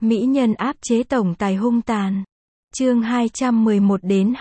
Mỹ nhân áp chế tổng tài hung tàn. Chương 211 đến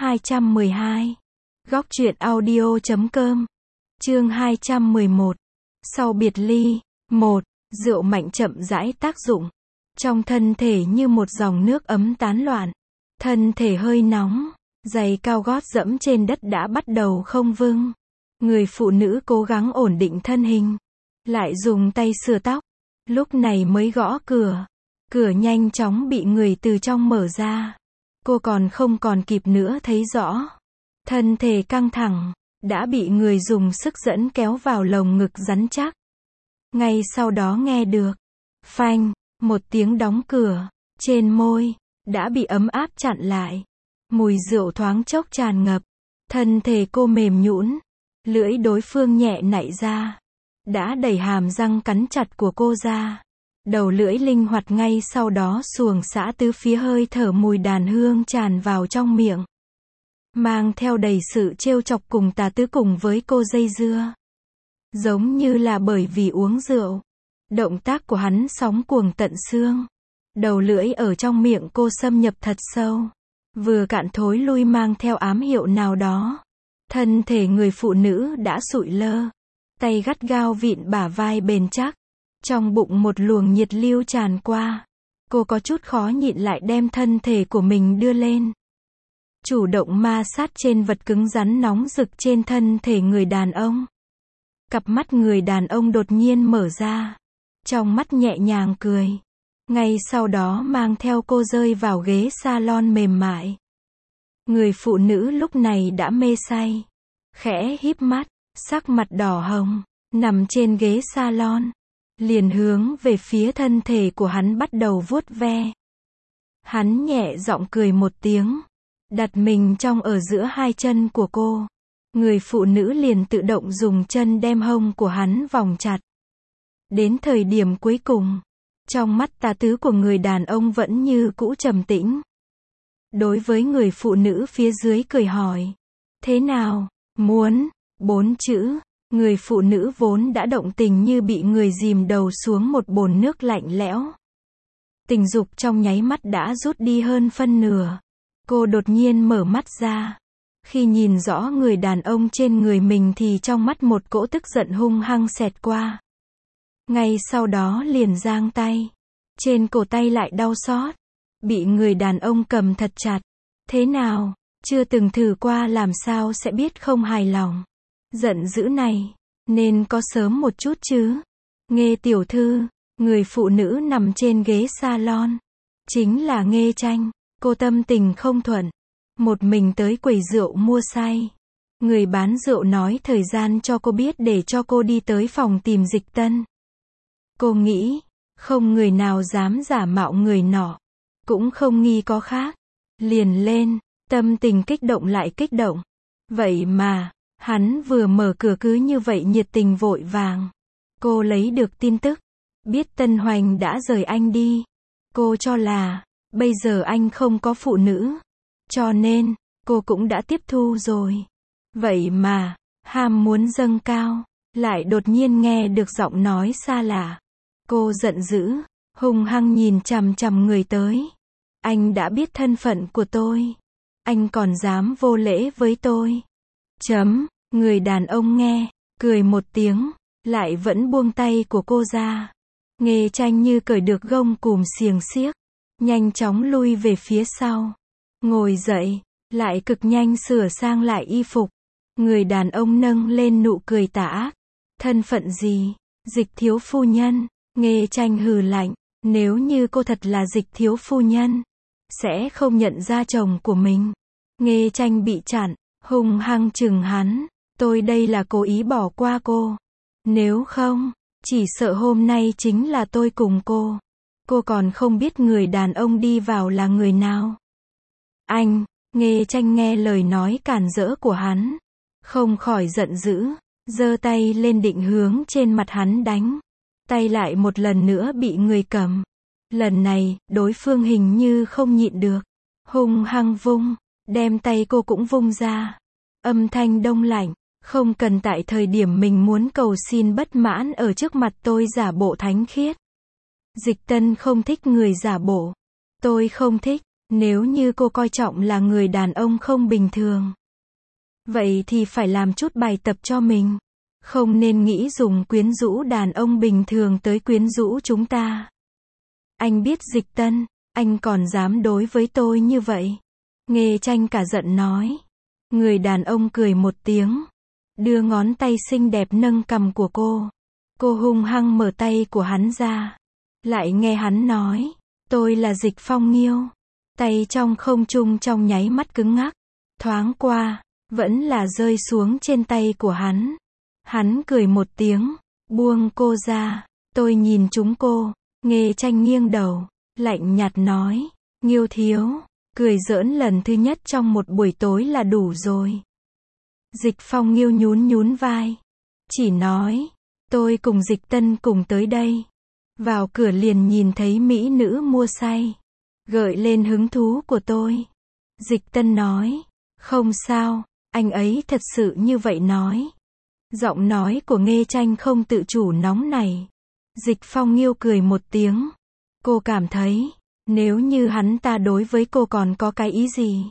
212. Góc truyện audio.com. Chương 211. Sau biệt ly. 1. Rượu mạnh chậm rãi tác dụng. Trong thân thể như một dòng nước ấm tán loạn. Thân thể hơi nóng, giày cao gót dẫm trên đất đã bắt đầu không vững. Người phụ nữ cố gắng ổn định thân hình, lại dùng tay sửa tóc. Lúc này mới gõ cửa. Cửa nhanh chóng bị người từ trong mở ra. Cô không còn kịp nữa thấy rõ. Thân thể căng thẳng, đã bị người dùng sức dẫn kéo vào lồng ngực rắn chắc. Ngay sau đó nghe được phanh, một tiếng đóng cửa. Trên môi đã bị ấm áp chặn lại. Mùi rượu thoáng chốc tràn ngập. Thân thể cô mềm nhũn, lưỡi đối phương nhẹ nạy ra, đã đẩy hàm răng cắn chặt của cô ra. Đầu lưỡi linh hoạt ngay sau đó xuồng xã tứ phía, hơi thở mùi đàn hương tràn vào trong miệng, mang theo đầy sự trêu chọc cùng tà tứ cùng với cô dây dưa. Giống như là bởi vì uống rượu. Động tác của hắn sóng cuồng tận xương. Đầu lưỡi ở trong miệng cô xâm nhập thật sâu, vừa cạn thối lui mang theo ám hiệu nào đó. Thân thể người phụ nữ đã sụi lơ, tay gắt gao vịn bả vai bền chắc. Trong bụng một luồng nhiệt lưu tràn qua. Cô có chút khó nhịn lại đem thân thể của mình đưa lên, chủ động ma sát trên vật cứng rắn nóng rực trên thân thể người đàn ông. Cặp mắt người đàn ông đột nhiên mở ra, trong mắt nhẹ nhàng cười. Ngay sau đó mang theo cô rơi vào ghế salon mềm mại. Người phụ nữ lúc này đã mê say, khẽ híp mắt, sắc mặt đỏ hồng, nằm trên ghế salon, liền hướng về phía thân thể của hắn bắt đầu vuốt ve. Hắn nhẹ giọng cười một tiếng, đặt mình trong ở giữa hai chân của cô. Người phụ nữ liền tự động dùng chân đem hông của hắn vòng chặt. Đến thời điểm cuối cùng, trong mắt tà tứ của người đàn ông vẫn như cũ trầm tĩnh. Đối với người phụ nữ phía dưới cười hỏi, thế nào, muốn? 4 chữ. Người phụ nữ vốn đã động tình như bị người dìm đầu xuống một bồn nước lạnh lẽo. Tình dục trong nháy mắt đã rút đi hơn phân nửa. Cô đột nhiên mở mắt ra. Khi nhìn rõ người đàn ông trên người mình thì trong mắt một cỗ tức giận hung hăng xẹt qua. Ngay sau đó liền giang tay. Trên cổ tay lại đau xót. Bị người đàn ông cầm thật chặt. Thế nào? Chưa từng thử qua làm sao sẽ biết không hài lòng. Giận dữ này, nên có sớm một chút chứ. Nghê tiểu thư, người phụ nữ nằm trên ghế salon, chính là Nghê Tranh. Cô tâm tình không thuận, một mình tới quầy rượu mua say. Người bán rượu nói thời gian cho cô biết để cho cô đi tới phòng tìm Dịch Tân. Cô nghĩ, không người nào dám giả mạo người nọ, cũng không nghi có khác. Liền lên, tâm tình kích động lại kích động. Vậy mà, hắn vừa mở cửa cứ như vậy nhiệt tình vội vàng. Cô lấy được tin tức, biết Tân Hoành đã rời anh đi. Cô cho là, bây giờ anh không có phụ nữ. Cho nên, cô cũng đã tiếp thu rồi. Vậy mà, ham muốn dâng cao, lại đột nhiên nghe được giọng nói xa lạ. Cô giận dữ, hung hăng nhìn chằm chằm người tới. Anh đã biết thân phận của tôi. Anh còn dám vô lễ với tôi. Người đàn ông nghe, cười một tiếng, lại vẫn buông tay của cô ra. Nghê Tranh như cởi được gông cùm xiềng xiếc, nhanh chóng lui về phía sau. Ngồi dậy, lại cực nhanh sửa sang lại y phục. Người đàn ông nâng lên nụ cười tà ác. Thân phận gì? Dịch thiếu phu nhân. Nghê Tranh hừ lạnh, nếu như cô thật là Dịch thiếu phu nhân, sẽ không nhận ra chồng của mình. Nghê Tranh bị chặn, hung hăng chừng hắn. Tôi đây là cố ý bỏ qua cô. Nếu không, chỉ sợ hôm nay chính là tôi cùng cô. Cô còn không biết người đàn ông đi vào là người nào. Anh, Nghê Tranh nghe lời nói cản rỡ của hắn, không khỏi giận dữ, giơ tay lên định hướng trên mặt hắn đánh. Tay lại một lần nữa bị người cầm. Lần này, đối phương hình như không nhịn được, hung hăng vung, đem tay cô cũng vung ra. Âm thanh đông lạnh, không cần tại thời điểm mình muốn cầu xin bất mãn ở trước mặt tôi giả bộ thánh khiết. Dịch Tân không thích người giả bộ. Tôi không thích, nếu như cô coi trọng là người đàn ông không bình thường. Vậy thì phải làm chút bài tập cho mình. Không nên nghĩ dùng quyến rũ đàn ông bình thường tới quyến rũ chúng ta. Anh biết Dịch Tân, anh còn dám đối với tôi như vậy. Nghê Tranh cả giận nói. Người đàn ông cười một tiếng. Đưa ngón tay xinh đẹp nâng cằm của cô. Cô hung hăng mở tay của hắn ra. Lại nghe hắn nói. Tôi là Dịch Phong Nghiêu. Tay trong không trung trong nháy mắt cứng ngắc. Thoáng qua, vẫn là rơi xuống trên tay của hắn. Hắn cười một tiếng. Buông cô ra. Tôi nhìn chúng cô. Nghê Tranh nghiêng đầu. Lạnh nhạt nói. Nghiêu thiếu. Cười giỡn lần thứ nhất trong một buổi tối là đủ rồi. Dịch Phong Nghiêu nhún nhún vai. Chỉ nói. Tôi cùng Dịch Tân cùng tới đây. Vào cửa liền nhìn thấy mỹ nữ mua say. Gợi lên hứng thú của tôi. Dịch Tân nói. Không sao, anh ấy thật sự như vậy nói. Giọng nói của Nghê Tranh không tự chủ nóng nảy. Dịch Phong Nghiêu cười một tiếng. Cô cảm thấy, nếu như hắn ta đối với cô còn có cái ý gì?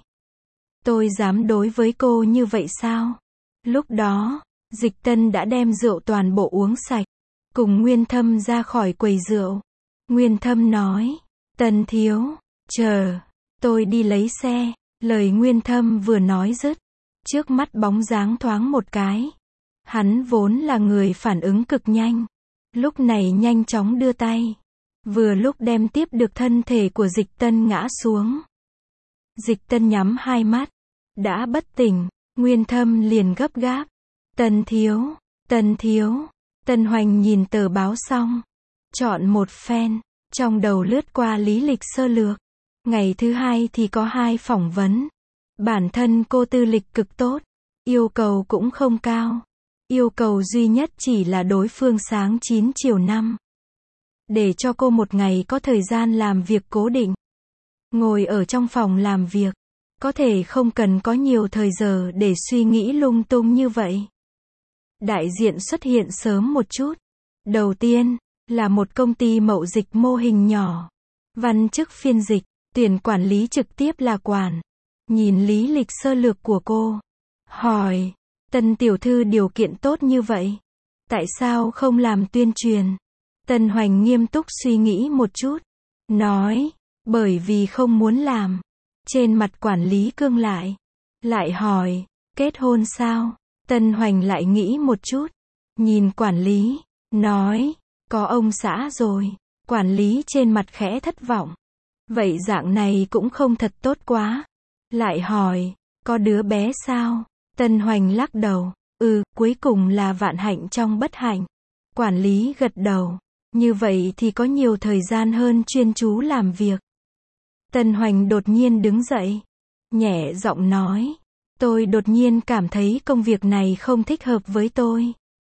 Tôi dám đối với cô như vậy sao? Lúc đó, Dịch Tân đã đem rượu toàn bộ uống sạch. Cùng Nguyên Thâm ra khỏi quầy rượu. Nguyên Thâm nói. Tân thiếu, chờ, tôi đi lấy xe. Lời Nguyên Thâm vừa nói dứt. Trước mắt bóng dáng thoáng một cái. Hắn vốn là người phản ứng cực nhanh. Lúc này nhanh chóng đưa tay. Vừa lúc đem tiếp được thân thể của Dịch Tân ngã xuống. Dịch Tân nhắm hai mắt. Đã bất tỉnh. Nguyên Thâm liền gấp gáp. Tân thiếu, Tân thiếu. Tân Hoành nhìn tờ báo xong. Chọn một phen. Trong đầu lướt qua lý lịch sơ lược. Ngày thứ hai thì có 2 phỏng vấn. Bản thân cô tư lịch cực tốt. Yêu cầu cũng không cao. Yêu cầu duy nhất chỉ là đối phương sáng 9 chiều 5. Để cho cô một ngày có thời gian làm việc cố định. Ngồi ở trong phòng làm việc. Có thể không cần có nhiều thời giờ để suy nghĩ lung tung như vậy. Đại diện xuất hiện sớm một chút. Đầu tiên, là một công ty mậu dịch mô hình nhỏ. Văn chức phiên dịch, tuyển quản lý trực tiếp là quản. Nhìn lý lịch sơ lược của cô. Hỏi, Tân tiểu thư điều kiện tốt như vậy. Tại sao không làm tuyên truyền? Tân Hoành nghiêm túc suy nghĩ một chút. Nói, bởi vì không muốn làm. Trên mặt quản lý cương lại. Lại hỏi, kết hôn sao? Tân Hoành lại nghĩ một chút. Nhìn quản lý, nói, có ông xã rồi. Quản lý trên mặt khẽ thất vọng. Vậy dạng này cũng không thật tốt quá. Lại hỏi, có đứa bé sao? Tân Hoành lắc đầu. Cuối cùng là vạn hạnh trong bất hạnh. Quản lý gật đầu. Như vậy thì có nhiều thời gian hơn chuyên chú làm việc. Tân Hoành đột nhiên đứng dậy. Nhẹ giọng nói. Tôi đột nhiên cảm thấy công việc này không thích hợp với tôi.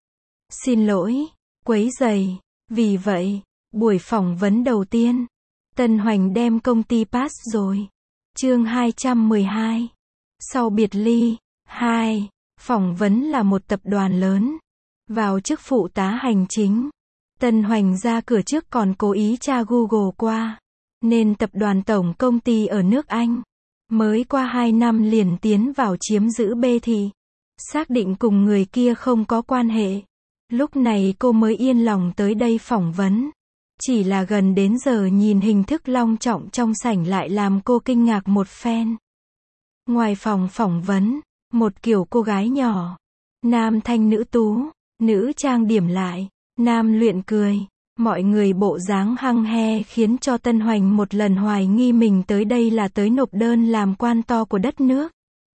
Xin lỗi, quấy rầy. Vì vậy, buổi phỏng vấn đầu tiên, Tân Hoành đem công ty pass rồi. Chương 212. Sau biệt ly. 2. Phỏng vấn là một tập đoàn lớn. Vào chức phụ tá hành chính. Tân Hoành ra cửa trước còn cố ý tra Google qua. Nên tập đoàn tổng công ty ở nước Anh. Mới qua 2 năm liền tiến vào chiếm giữ B thị. Xác định cùng người kia không có quan hệ. Lúc này cô mới yên lòng tới đây phỏng vấn. Chỉ là gần đến giờ nhìn hình thức long trọng trong sảnh lại làm cô kinh ngạc một phen. Ngoài phòng phỏng vấn, một kiểu cô gái nhỏ. Nam thanh nữ tú, nữ trang điểm lại, nam luyện cười. Mọi người bộ dáng hăng he khiến cho Tân Hoành một lần hoài nghi mình tới đây là tới nộp đơn làm quan to của đất nước.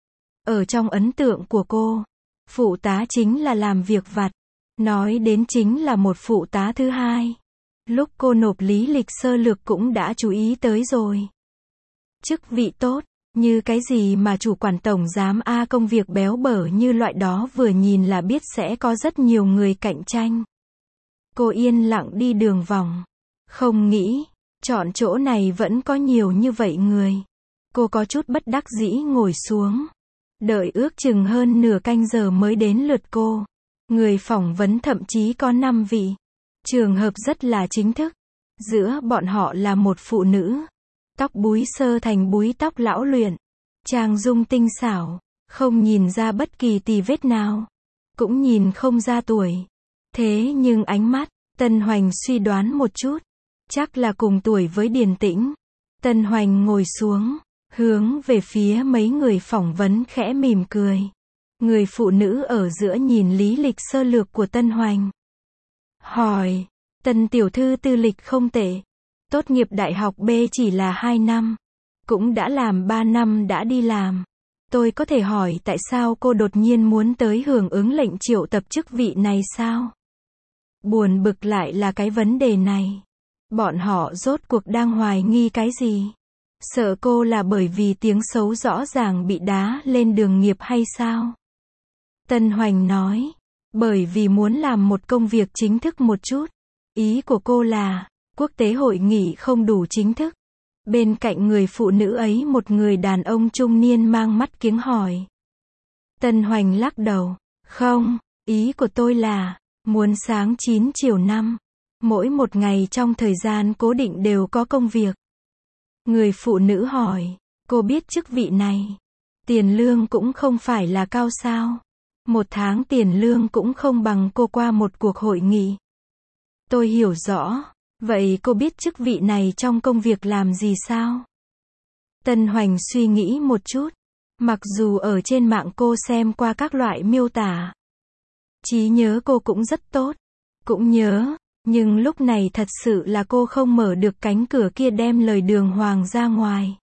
Ở trong ấn tượng của cô, phụ tá chính là làm việc vặt. Nói đến chính là một phụ tá thứ hai. Lúc cô nộp lý lịch sơ lược cũng đã chú ý tới rồi. Chức vị tốt, như cái gì mà chủ quản tổng giám công việc béo bở như loại đó vừa nhìn là biết sẽ có rất nhiều người cạnh tranh. Cô yên lặng đi đường vòng. Không nghĩ, chọn chỗ này vẫn có nhiều như vậy người. Cô có chút bất đắc dĩ ngồi xuống. Đợi ước chừng hơn nửa canh giờ mới đến lượt cô. Người phỏng vấn thậm chí có 5 vị. Trường hợp rất là chính thức. Giữa bọn họ là một phụ nữ. Tóc búi sơ thành búi tóc lão luyện. Trang dung tinh xảo, không nhìn ra bất kỳ tì vết nào. Cũng nhìn không ra tuổi. Thế nhưng ánh mắt, Tân Hoành suy đoán một chút. Chắc là cùng tuổi với Điền Tĩnh. Tân Hoành ngồi xuống, hướng về phía mấy người phỏng vấn khẽ mỉm cười. Người phụ nữ ở giữa nhìn lý lịch sơ lược của Tân Hoành. Hỏi, Tân tiểu thư tư lịch không tệ. Tốt nghiệp đại học B chỉ là 2 năm. Cũng đã làm 3 năm đã đi làm. Tôi có thể hỏi tại sao cô đột nhiên muốn tới hưởng ứng lệnh triệu tập chức vị này sao? Buồn bực lại là cái vấn đề này. Bọn họ rốt cuộc đang hoài nghi cái gì? Sợ cô là bởi vì tiếng xấu rõ ràng bị đá lên đường nghiệp hay sao? Tân Hoành nói, bởi vì muốn làm một công việc chính thức một chút. Ý của cô là, quốc tế hội nghị không đủ chính thức. Bên cạnh người phụ nữ ấy một người đàn ông trung niên mang mắt kiếng hỏi. Tân Hoành lắc đầu, không, ý của tôi là, muốn sáng 9 chiều 5. Mỗi một ngày trong thời gian cố định đều có công việc. Người phụ nữ hỏi, cô biết chức vị này. Tiền lương cũng không phải là cao sao. Một tháng tiền lương cũng không bằng cô qua một cuộc hội nghị. Tôi hiểu rõ. Vậy cô biết chức vị này trong công việc làm gì sao? Tân Hoành suy nghĩ một chút. Mặc dù ở trên mạng cô xem qua các loại miêu tả. Trí nhớ cô cũng rất tốt. Cũng nhớ. Nhưng lúc này thật sự là cô không mở được cánh cửa kia đem lời đường hoàng ra ngoài.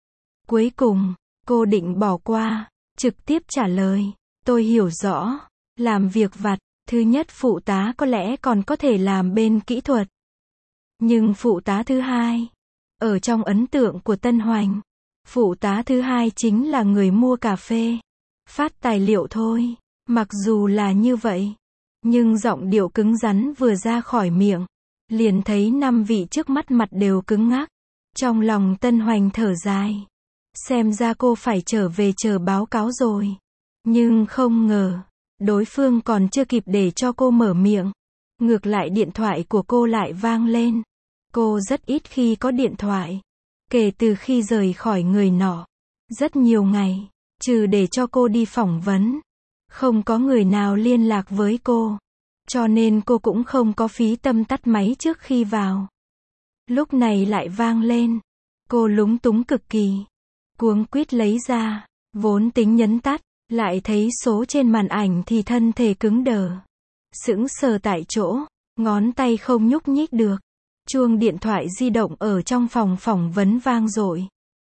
Cuối cùng, cô định bỏ qua. Trực tiếp trả lời. Tôi hiểu rõ. Làm việc vặt. Thứ nhất phụ tá có lẽ còn có thể làm bên kỹ thuật. Nhưng phụ tá thứ hai, ở trong ấn tượng của Tân Hoành, phụ tá thứ hai chính là người mua cà phê, phát tài liệu thôi. Mặc dù là như vậy, nhưng giọng điệu cứng rắn vừa ra khỏi miệng, liền thấy 5 vị trước mắt mặt đều cứng ngắc. Trong lòng Tân Hoành thở dài. Xem ra cô phải trở về chờ báo cáo rồi. Nhưng không ngờ, đối phương còn chưa kịp để cho cô mở miệng. Ngược lại điện thoại của cô lại vang lên. Cô rất ít khi có điện thoại. Kể từ khi rời khỏi người nọ. Rất nhiều ngày. Trừ để cho cô đi phỏng vấn. Không có người nào liên lạc với cô. Cho nên cô cũng không có phí tâm tắt máy trước khi vào. Lúc này lại vang lên. Cô lúng túng cực kỳ. Cuống quýt lấy ra. Vốn tính nhấn tắt. Lại thấy số trên màn ảnh thì thân thể cứng đờ. Sững sờ tại chỗ. Ngón tay không nhúc nhích được. Chuông điện thoại di động ở trong phòng phỏng vấn vang dội.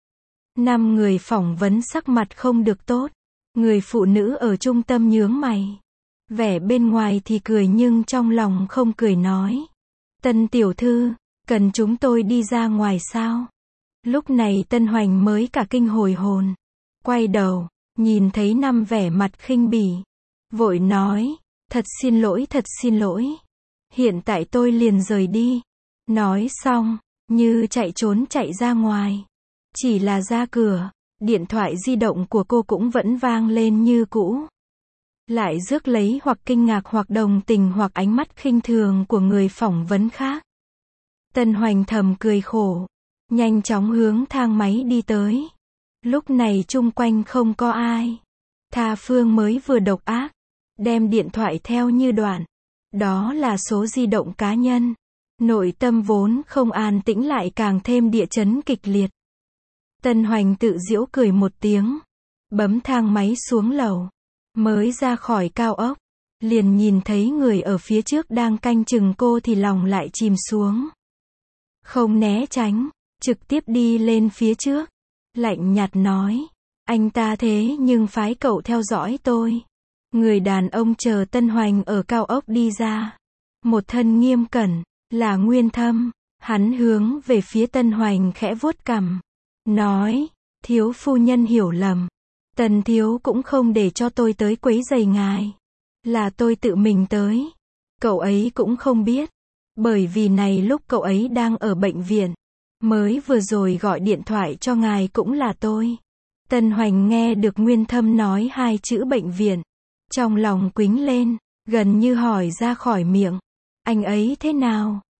5 người phỏng vấn sắc mặt không được tốt. Người phụ nữ ở trung tâm nhướng mày. Vẻ bên ngoài thì cười nhưng trong lòng không cười nói. Tân tiểu thư, cần chúng tôi đi ra ngoài sao? Lúc này Tân Hoành mới cả kinh hồi hồn. Quay đầu, nhìn thấy 5 vẻ mặt khinh bỉ. Vội nói, thật xin lỗi, thật xin lỗi. Hiện tại tôi liền rời đi. Nói xong, như chạy trốn chạy ra ngoài. Chỉ là ra cửa, điện thoại di động của cô cũng vẫn vang lên như cũ. Lại rước lấy hoặc kinh ngạc hoặc đồng tình hoặc ánh mắt khinh thường của người phỏng vấn khác. Tân Hoành thầm cười khổ. Nhanh chóng hướng thang máy đi tới. Lúc này chung quanh không có ai. Tha Phương mới vừa độc ác. Đem điện thoại theo như đoạn. Đó là số di động cá nhân. Nội tâm vốn không an tĩnh lại càng thêm địa chấn kịch liệt. Tân Hoành tự giễu cười một tiếng. Bấm thang máy xuống lầu. Mới ra khỏi cao ốc. Liền nhìn thấy người ở phía trước đang canh chừng cô thì lòng lại chìm xuống. Không né tránh. Trực tiếp đi lên phía trước. Lạnh nhạt nói. Anh ta thế nhưng phái cậu theo dõi tôi. Người đàn ông chờ Tân Hoành ở cao ốc đi ra. Một thân nghiêm cẩn. Là Nguyên Thâm. Hắn hướng về phía Tân Hoành khẽ vuốt cằm. Nói. Thiếu phu nhân hiểu lầm. Tần thiếu cũng không để cho tôi tới quấy rầy ngài. Là tôi tự mình tới. Cậu ấy cũng không biết. Bởi vì này lúc cậu ấy đang ở bệnh viện. Mới vừa rồi gọi điện thoại cho ngài cũng là tôi. Tân Hoành nghe được Nguyên Thâm nói 2 chữ bệnh viện. Trong lòng quĩnh lên. Gần như hỏi ra khỏi miệng. Anh ấy thế nào?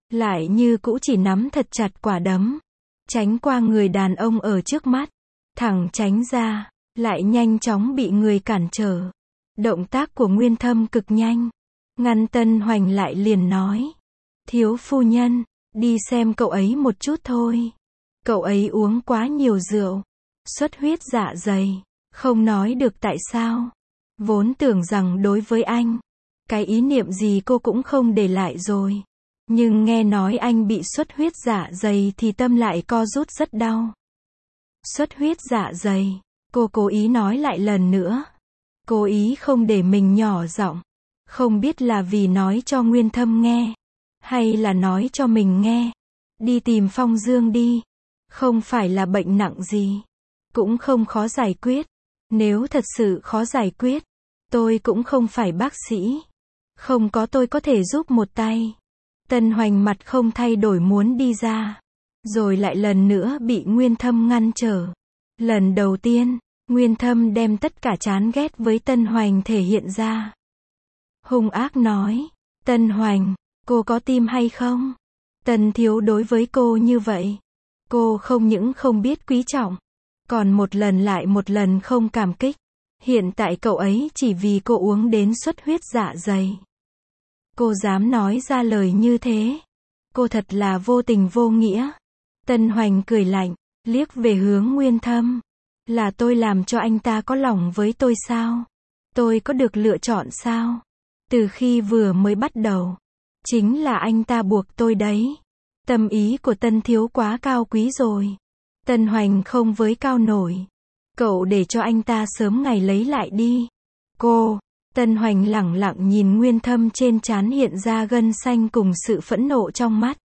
lại như cũ chỉ nắm thật chặt quả đấm, tránh qua người đàn ông ở trước mắt, thẳng tránh ra, lại nhanh chóng bị người cản trở. Động tác của Nguyên Thâm cực nhanh, ngăn Tân Hoành lại liền nói, thiếu phu nhân, đi xem cậu ấy một chút thôi. Cậu ấy uống quá nhiều rượu, xuất huyết dạ dày, không nói được tại sao. Vốn tưởng rằng đối với anh, cái ý niệm gì cô cũng không để lại rồi. Nhưng nghe nói anh bị xuất huyết dạ dày thì tâm lại co rút rất đau. Xuất huyết dạ dày, cô cố ý nói lại lần nữa. Cố ý không để mình nhỏ giọng. Không biết là vì nói cho Nguyên Thâm nghe, hay là nói cho mình nghe. Đi tìm Phong Dương đi. Không phải là bệnh nặng gì, cũng không khó giải quyết. Nếu thật sự khó giải quyết, tôi cũng không phải bác sĩ. Không có tôi có thể giúp một tay. Tân Hoành mặt không thay đổi muốn đi ra, rồi lại lần nữa bị Nguyên Thâm ngăn trở. Lần đầu tiên, Nguyên Thâm đem tất cả chán ghét với Tân Hoành thể hiện ra. Hung ác nói, Tân Hoành, cô có tim hay không? Tân thiếu đối với cô như vậy, cô không những không biết quý trọng, còn một lần lại một lần không cảm kích. Hiện tại cậu ấy chỉ vì cô uống đến xuất huyết dạ dày. Cô dám nói ra lời như thế. Cô thật là vô tình vô nghĩa. Tân Hoành cười lạnh, liếc về hướng Nguyên Thâm. Là tôi làm cho anh ta có lòng với tôi sao? Tôi có được lựa chọn sao? Từ khi vừa mới bắt đầu, chính là anh ta buộc tôi đấy. Tâm ý của Tân thiếu quá cao quý rồi. Tân Hoành không với cao nổi. Cậu để cho anh ta sớm ngày lấy lại đi. Cô, Tân Hoành lẳng lặng nhìn Nguyên Thâm trên trán hiện ra gân xanh cùng sự phẫn nộ trong mắt.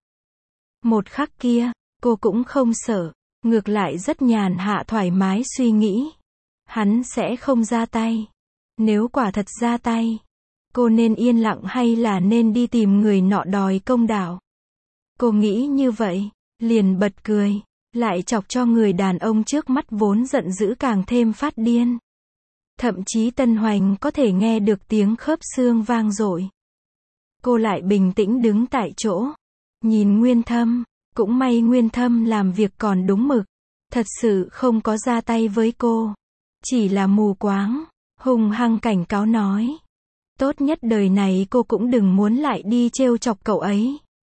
Một khắc kia, cô cũng không sợ, ngược lại rất nhàn hạ thoải mái suy nghĩ. Hắn sẽ không ra tay. Nếu quả thật ra tay, cô nên yên lặng hay là nên đi tìm người nọ đòi công đạo? Cô nghĩ như vậy, liền bật cười, lại chọc cho người đàn ông trước mắt vốn giận dữ càng thêm phát điên. Thậm chí Tân Hoành có thể nghe được tiếng khớp xương vang dội. Cô lại bình tĩnh đứng tại chỗ, nhìn Nguyên Thâm, cũng may Nguyên Thâm làm việc còn đúng mực, thật sự không có ra tay với cô, chỉ là mù quáng, hung hăng cảnh cáo nói. Tốt nhất đời này cô cũng đừng muốn lại đi trêu chọc cậu ấy.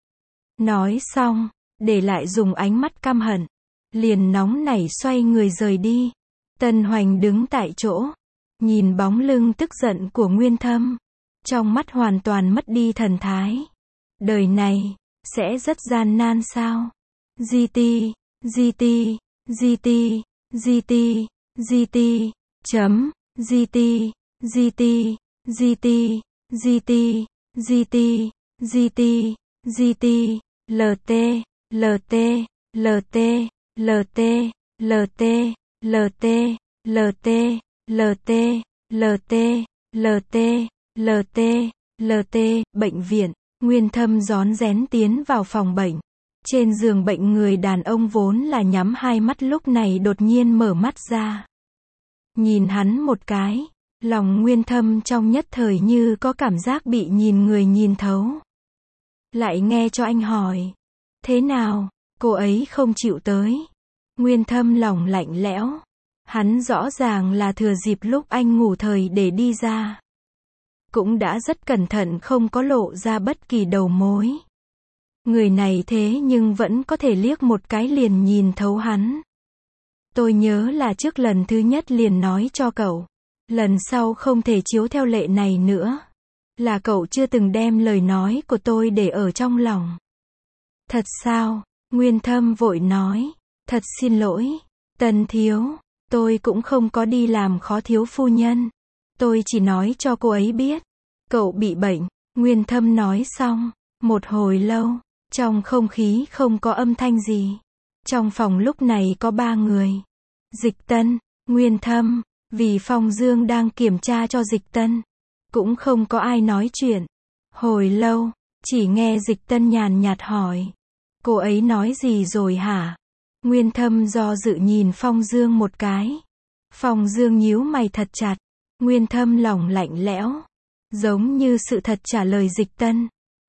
Nói xong, để lại dùng ánh mắt căm hận, liền nóng nảy xoay người rời đi. Tân Hoành đứng tại chỗ, nhìn bóng lưng tức giận của Nguyên Thâm, trong mắt hoàn toàn mất đi thần thái. Đời này, sẽ rất gian nan sao? GT, GT, GT, GT, GT, chấm, GT, GT, GT, GT, GT, GT, GT, LT, LT, LT, LT, LT, LT, LT, LT, LT, LT, LT, LT, bệnh viện. Nguyên Thâm rón rén tiến vào phòng bệnh. Trên giường bệnh người đàn ông vốn là nhắm hai mắt lúc này đột nhiên mở mắt ra. Nhìn hắn một cái, lòng Nguyên Thâm trong nhất thời như có cảm giác bị nhìn người nhìn thấu. Lại nghe cho anh hỏi, thế nào, cô ấy không chịu tới. Nguyên Thâm lòng lạnh lẽo. Hắn rõ ràng là thừa dịp lúc anh ngủ thời để đi ra. Cũng đã rất cẩn thận không có lộ ra bất kỳ đầu mối. Người này thế nhưng vẫn có thể liếc một cái liền nhìn thấu hắn. Tôi nhớ là trước lần thứ nhất liền nói cho cậu. Lần sau không thể chiếu theo lệ này nữa. Là cậu chưa từng đem lời nói của tôi để ở trong lòng. Thật sao? Nguyên Thâm vội nói. Thật xin lỗi, Tân thiếu. Tôi cũng không có đi làm khó thiếu phu nhân. Tôi chỉ nói cho cô ấy biết. Cậu bị bệnh. Nguyên Thâm nói xong. Một hồi lâu, trong không khí không có âm thanh gì. Trong phòng lúc này có 3 người. Dịch Tân, Nguyên Thâm, vì Phong Dương đang kiểm tra cho Dịch Tân. Cũng không có ai nói chuyện. Hồi lâu, chỉ nghe Dịch Tân nhàn nhạt hỏi. Cô ấy nói gì rồi hả? Nguyên Thâm do dự nhìn Phong Dương một cái. Phong Dương nhíu mày thật chặt. Nguyên Thâm lòng lạnh lẽo. Giống như sự thật trả lời Dịch Tân.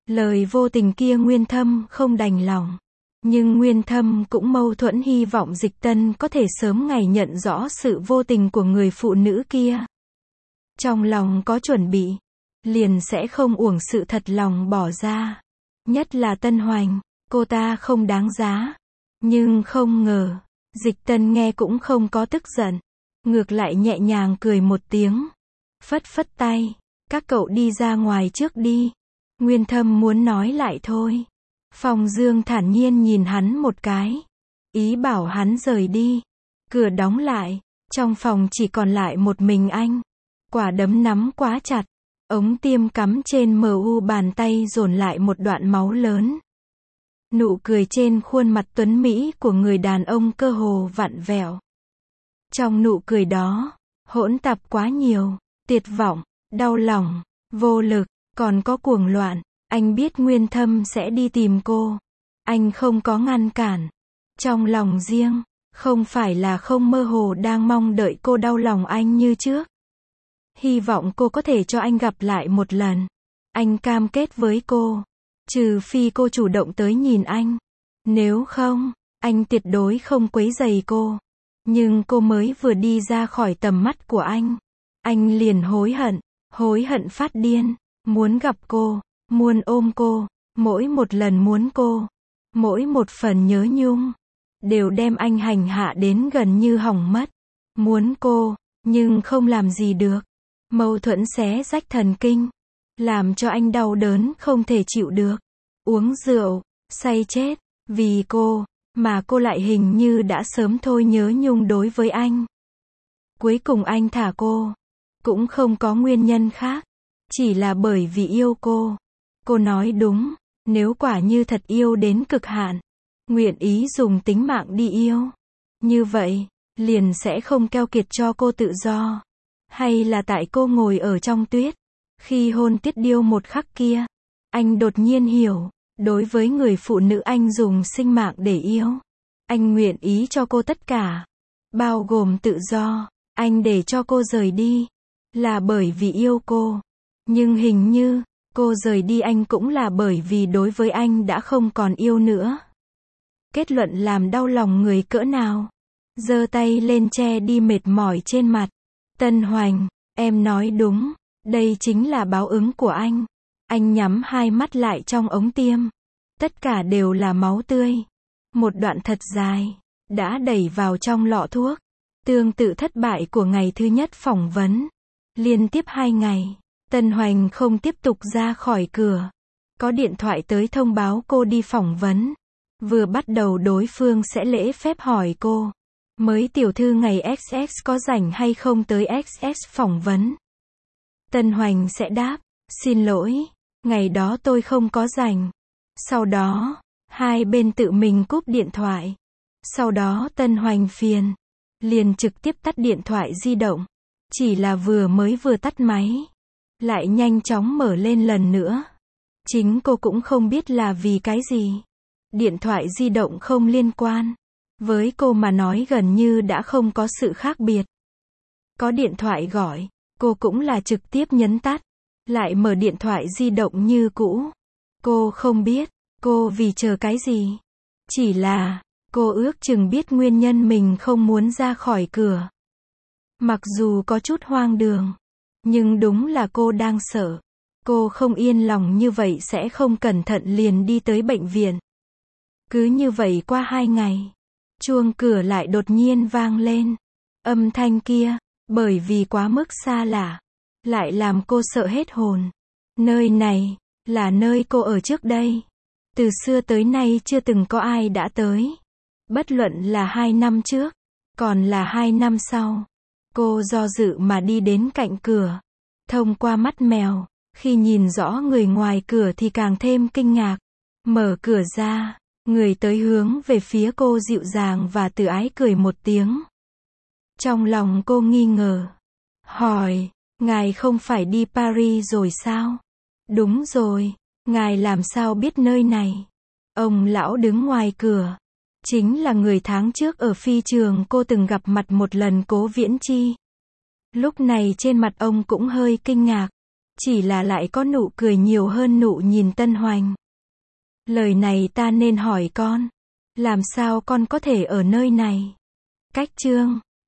Lời vô tình kia Nguyên Thâm không đành lòng. Nhưng Nguyên Thâm cũng mâu thuẫn hy vọng Dịch Tân có thể sớm ngày nhận rõ sự vô tình của người phụ nữ kia. Trong lòng có chuẩn bị, liền sẽ không uổng sự thật lòng bỏ ra. Nhất là Tân Hoành, cô ta không đáng giá. Nhưng không ngờ, Dịch Tân nghe cũng không có tức giận. Ngược lại nhẹ nhàng cười một tiếng. Phất phất tay, các cậu đi ra ngoài trước đi. Nguyên Thâm muốn nói lại thôi. Phong Dương thản nhiên nhìn hắn một cái. Ý bảo hắn rời đi. Cửa đóng lại, trong phòng chỉ còn lại một mình anh. Quả đấm nắm quá chặt. Ống tiêm cắm trên mu bàn tay dồn lại một đoạn máu lớn. Nụ cười trên khuôn mặt tuấn mỹ của người đàn ông cơ hồ vặn vẹo. Trong nụ cười đó, hỗn tạp quá nhiều, tuyệt vọng, đau lòng, vô lực, còn có cuồng loạn. Anh biết Nguyên Thâm sẽ đi tìm cô. Anh không có ngăn cản. Trong lòng riêng, không phải là không mơ hồ đang mong đợi cô đau lòng anh như trước. Hy vọng cô có thể cho anh gặp lại một lần. Anh cam kết với cô. Trừ phi cô chủ động tới nhìn anh. Nếu không, anh tuyệt đối không quấy rầy cô. Nhưng cô mới vừa đi ra khỏi tầm mắt của anh liền hối hận phát điên, muốn gặp cô, muốn ôm cô, mỗi một lần muốn cô, mỗi một phần nhớ nhung, đều đem anh hành hạ đến gần như hỏng mất. Muốn cô, nhưng không làm gì được. Mâu thuẫn xé rách thần kinh, làm cho anh đau đớn không thể chịu được. Uống rượu, say chết, vì cô, mà cô lại hình như đã sớm thôi nhớ nhung đối với anh. Cuối cùng anh thả cô, cũng không có nguyên nhân khác, chỉ là bởi vì yêu cô. Cô nói đúng, nếu quả như thật yêu đến cực hạn, nguyện ý dùng tính mạng đi yêu. Như vậy, liền sẽ không keo kiệt cho cô tự do. Hay là tại cô ngồi ở trong tuyết, khi hôn Tiết Điêu một khắc kia, anh đột nhiên hiểu, đối với người phụ nữ anh dùng sinh mạng để yêu. Anh nguyện ý cho cô tất cả, bao gồm tự do. Anh để cho cô rời đi, là bởi vì yêu cô. Nhưng hình như, cô rời đi anh cũng là bởi vì đối với anh đã không còn yêu nữa. Kết luận làm đau lòng người cỡ nào. Giơ tay lên che đi mệt mỏi trên mặt. Tân Hoành, em nói đúng, đây chính là báo ứng của anh. Anh nhắm hai mắt lại trong ống tiêm. Tất cả đều là máu tươi. Một đoạn thật dài, đã đẩy vào trong lọ thuốc. Tương tự thất bại của ngày thứ nhất phỏng vấn. Liên tiếp 2 ngày, Tân Hoành không tiếp tục ra khỏi cửa. Có điện thoại tới thông báo cô đi phỏng vấn. Vừa bắt đầu đối phương sẽ lễ phép hỏi cô. Mới tiểu thư ngày XX có rảnh hay không tới XX phỏng vấn. Tân Hoành sẽ đáp, xin lỗi, ngày đó tôi không có rảnh. Sau đó, hai bên tự mình cúp điện thoại. Sau đó Tân Hoành phiền, liền trực tiếp tắt điện thoại di động. Chỉ là vừa tắt máy, lại nhanh chóng mở lên lần nữa. Chính cô cũng không biết là vì cái gì. Điện thoại di động không liên quan. Với cô mà nói gần như đã không có sự khác biệt. Có điện thoại gọi, cô cũng là trực tiếp nhấn tắt. Lại mở điện thoại di động như cũ. Cô không biết, cô vì chờ cái gì. Chỉ là, cô ước chừng biết nguyên nhân mình không muốn ra khỏi cửa. Mặc dù có chút hoang đường, nhưng đúng là cô đang sợ. Cô không yên lòng như vậy sẽ không cẩn thận liền đi tới bệnh viện. Cứ như vậy qua 2 ngày, chuông cửa lại đột nhiên vang lên. Âm thanh kia, bởi vì quá mức xa lạ, lại làm cô sợ hết hồn. Nơi này, là nơi cô ở trước đây. Từ xưa tới nay chưa từng có ai đã tới. Bất luận là 2 năm trước, còn là 2 năm sau. Cô do dự mà đi đến cạnh cửa. Thông qua mắt mèo, khi nhìn rõ người ngoài cửa thì càng thêm kinh ngạc. Mở cửa ra, người tới hướng về phía cô dịu dàng và từ ái cười một tiếng. Trong lòng cô nghi ngờ. Hỏi, ngài không phải đi Paris rồi sao? Đúng rồi, ngài làm sao biết nơi này? Ông lão đứng ngoài cửa. Chính là người tháng trước ở phi trường cô từng gặp mặt một lần, Cố Viễn Chi. Lúc này trên mặt ông cũng hơi kinh ngạc. Chỉ là lại có nụ cười nhiều hơn nụ nhìn Tân Hoành. Lời này ta nên hỏi con. Làm sao con có thể ở nơi này? Cách chương